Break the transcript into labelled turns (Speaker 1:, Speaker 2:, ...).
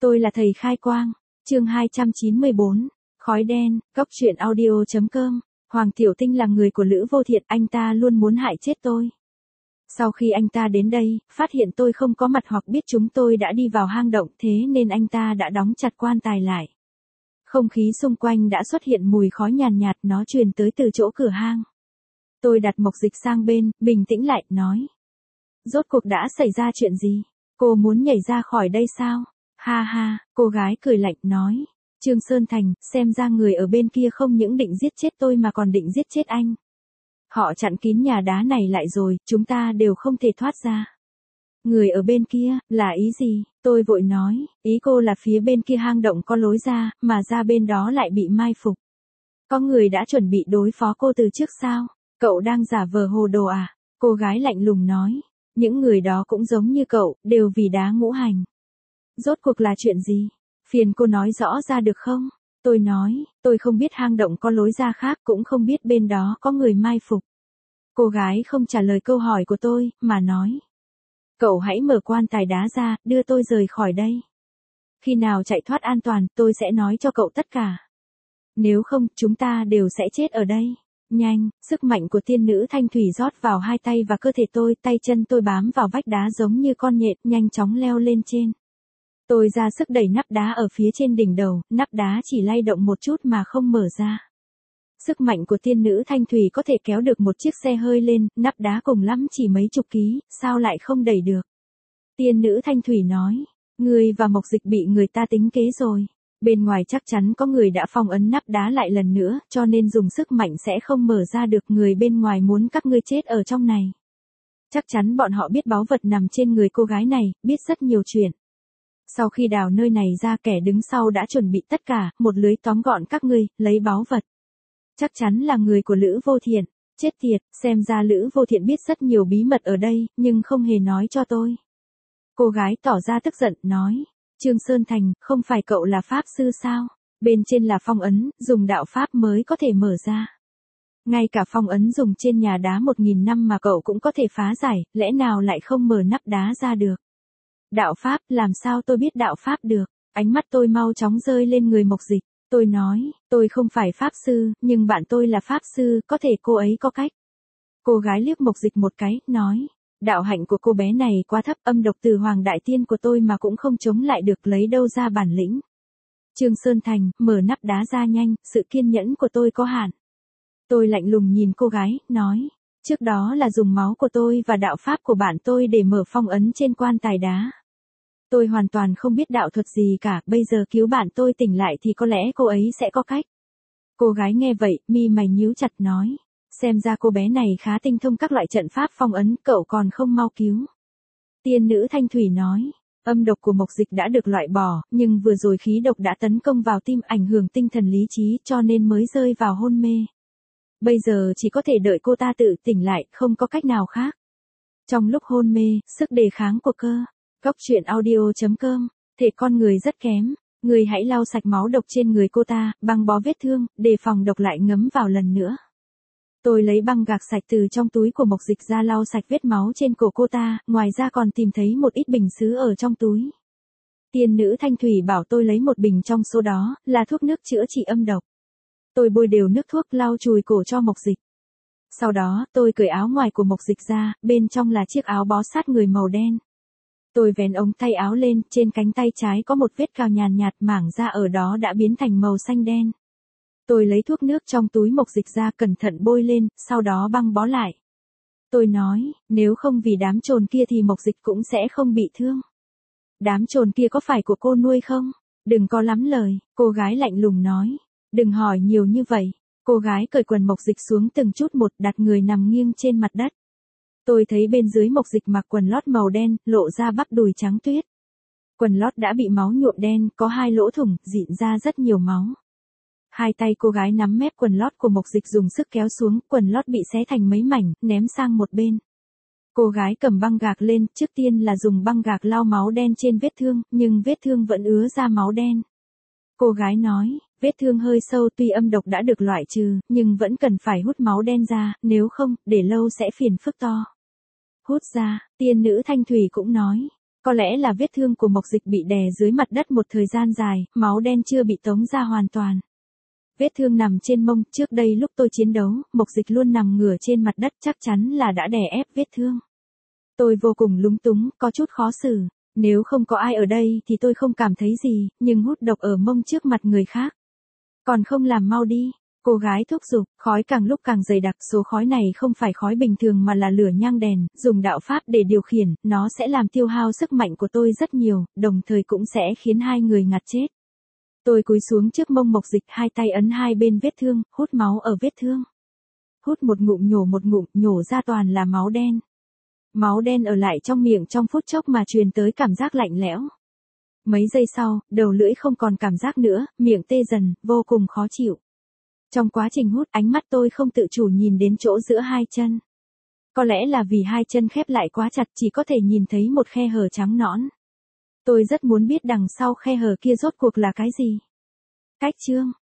Speaker 1: Tôi là thầy khai quang. Chương 294. Khói đen. Góc truyện audio.com. Hoàng Tiểu Tinh là người của Lữ Vô Thiện, anh ta luôn muốn hại chết tôi. Sau khi anh ta đến đây, phát hiện tôi không có mặt hoặc biết chúng tôi đã đi vào hang động, thế nên anh ta đã đóng chặt quan tài lại. Không khí xung quanh đã xuất hiện mùi khói nhàn nhạt, nó truyền tới từ chỗ cửa hang. Tôi đặt Mộc Dịch sang bên, bình tĩnh lại, nói. Rốt cuộc đã xảy ra chuyện gì? Cô muốn nhảy ra khỏi đây sao? Ha ha, cô gái cười lạnh, nói. Trương Sơn Thành, xem ra người ở bên kia không những định giết chết tôi mà còn định giết chết anh. Họ chặn kín nhà đá này lại rồi, chúng ta đều không thể thoát ra. Người ở bên kia, là ý gì? Tôi vội nói, ý cô là phía bên kia hang động có lối ra, mà ra bên đó lại bị mai phục. Có người đã chuẩn bị đối phó cô từ trước sao? Cậu đang giả vờ hồ đồ à? Cô gái lạnh lùng nói. Những người đó cũng giống như cậu, đều vì đá ngũ hành. Rốt cuộc là chuyện gì? Phiền cô nói rõ ra được không? Tôi nói, tôi không biết hang động có lối ra khác, cũng không biết bên đó có người mai phục. Cô gái không trả lời câu hỏi của tôi, mà nói. Cậu hãy mở quan tài đá ra, đưa tôi rời khỏi đây. Khi nào chạy thoát an toàn, tôi sẽ nói cho cậu tất cả. Nếu không, chúng ta đều sẽ chết ở đây. Nhanh, sức mạnh của tiên nữ thanh thủy rót vào hai tay và cơ thể tôi, tay chân tôi bám vào vách đá giống như con nhện, nhanh chóng leo lên trên. Tôi ra sức đẩy nắp đá ở phía trên đỉnh đầu, nắp đá chỉ lay động một chút mà không mở ra. Sức mạnh của tiên nữ thanh thủy có thể kéo được một chiếc xe hơi lên, nắp đá cùng lắm chỉ mấy chục ký, sao lại không đẩy được? Tiên nữ thanh thủy nói, người và Mộc Dịch bị người ta tính kế rồi. Bên ngoài chắc chắn có người đã phong ấn nắp đá lại lần nữa, cho nên dùng sức mạnh sẽ không mở ra được, người bên ngoài muốn các ngươi chết ở trong này. Chắc chắn bọn họ biết báu vật nằm trên người cô gái này, biết rất nhiều chuyện. Sau khi đào nơi này ra, kẻ đứng sau đã chuẩn bị tất cả, một lưới tóm gọn các ngươi, lấy báu vật. Chắc chắn là người của Lữ Vô Thiện. Chết tiệt, xem ra Lữ Vô Thiện biết rất nhiều bí mật ở đây, nhưng không hề nói cho tôi. Cô gái tỏ ra tức giận, nói. Trương Sơn Thành, không phải cậu là pháp sư sao? Bên trên là phong ấn, dùng đạo pháp mới có thể mở ra. Ngay cả phong ấn dùng trên nhà đá 1000 năm mà cậu cũng có thể phá giải, lẽ nào lại không mở nắp đá ra được? Đạo pháp, làm sao tôi biết đạo pháp được? Ánh mắt tôi mau chóng rơi lên người Mộc Dịch. Tôi nói, tôi không phải pháp sư, nhưng bạn tôi là pháp sư, có thể cô ấy có cách. Cô gái liếc Mộc Dịch một cái, nói. Đạo hạnh của cô bé này quá thấp, âm độc từ Hoàng Đại Tiên của tôi mà cũng không chống lại được, lấy đâu ra bản lĩnh. Trương Sơn Thành, mở nắp đá ra nhanh, sự kiên nhẫn của tôi có hạn. Tôi lạnh lùng nhìn cô gái, nói. Trước đó là dùng máu của tôi và đạo pháp của bạn tôi để mở phong ấn trên quan tài đá. Tôi hoàn toàn không biết đạo thuật gì cả, bây giờ cứu bạn tôi tỉnh lại thì có lẽ cô ấy sẽ có cách. Cô gái nghe vậy, mi mày nhíu chặt, nói. Xem ra cô bé này khá tinh thông các loại trận pháp phong ấn, cậu còn không mau cứu. Tiên nữ thanh thủy nói. Âm độc của Mộc Dịch đã được loại bỏ, nhưng vừa rồi khí độc đã tấn công vào tim, ảnh hưởng tinh thần lý trí, cho nên mới rơi vào hôn mê. Bây giờ chỉ có thể đợi cô ta tự tỉnh lại, không có cách nào khác. Trong lúc hôn mê, sức đề kháng của Góc truyện audio.com, thể con người rất kém. Người hãy lau sạch máu độc trên người cô ta, băng bó vết thương, đề phòng độc lại ngấm vào lần nữa. Tôi lấy băng gạc sạch từ trong túi của Mộc Dịch ra lau sạch vết máu trên cổ cô ta, ngoài ra còn tìm thấy một ít bình sứ ở trong túi. Tiên nữ thanh thủy bảo tôi lấy một bình trong số đó, là thuốc nước chữa trị âm độc. Tôi bôi đều nước thuốc lau chùi cổ cho Mộc Dịch. Sau đó, tôi cởi áo ngoài của Mộc Dịch ra, bên trong là chiếc áo bó sát người màu đen. Tôi vén ống tay áo lên, trên cánh tay trái có một vết cào nhàn nhạt, mảng da ở đó đã biến thành màu xanh đen. Tôi lấy thuốc nước trong túi Mộc Dịch ra, cẩn thận bôi lên, sau đó băng bó lại. Tôi nói, nếu không vì đám trồn kia thì Mộc Dịch cũng sẽ không bị thương. Đám trồn kia có phải của cô nuôi không? Đừng có lắm lời, cô gái lạnh lùng nói. Đừng hỏi nhiều như vậy. Cô gái cởi quần Mộc Dịch xuống từng chút một, đặt người nằm nghiêng trên mặt đất. Tôi thấy bên dưới Mộc Dịch mặc quần lót màu đen, lộ ra bắp đùi trắng tuyết. Quần lót đã bị máu nhuộm đen, có 2 lỗ thủng, rịn ra rất nhiều máu. Hai tay cô gái nắm mép quần lót của Mộc Dịch dùng sức kéo xuống, quần lót bị xé thành mấy mảnh, ném sang một bên. Cô gái cầm băng gạc lên, trước tiên là dùng băng gạc lau máu đen trên vết thương, nhưng vết thương vẫn ứa ra máu đen. Cô gái nói, vết thương hơi sâu, tuy âm độc đã được loại trừ, nhưng vẫn cần phải hút máu đen ra, nếu không, để lâu sẽ phiền phức to. Hút ra, tiên nữ thanh thủy cũng nói. Có lẽ là vết thương của Mộc Dịch bị đè dưới mặt đất một thời gian dài, máu đen chưa bị tống ra hoàn toàn. Vết thương nằm trên mông, trước đây lúc tôi chiến đấu, Mộc Dịch luôn nằm ngửa trên mặt đất, chắc chắn là đã đè ép vết thương. Tôi vô cùng lúng túng, có chút khó xử. Nếu không có ai ở đây thì tôi không cảm thấy gì, nhưng hút độc ở mông trước mặt người khác. Còn không làm mau đi. Cô gái thúc giục, khói càng lúc càng dày đặc, số khói này không phải khói bình thường mà là lửa nhang đèn, dùng đạo pháp để điều khiển, nó sẽ làm tiêu hao sức mạnh của tôi rất nhiều, đồng thời cũng sẽ khiến hai người ngạt chết. Tôi cúi xuống trước mông Mộc Dịch, hai tay ấn hai bên vết thương, hút máu ở vết thương. Hút một ngụm, nhổ ra toàn là máu đen. Máu đen ở lại trong miệng trong phút chốc mà truyền tới cảm giác lạnh lẽo. Mấy giây sau, đầu lưỡi không còn cảm giác nữa, miệng tê dần, vô cùng khó chịu. Trong quá trình hút, ánh mắt tôi không tự chủ nhìn đến chỗ giữa hai chân. Có lẽ là vì hai chân khép lại quá chặt, chỉ có thể nhìn thấy một khe hở trắng nõn. Tôi rất muốn biết đằng sau khe hở kia rốt cuộc là cái gì. Cách chương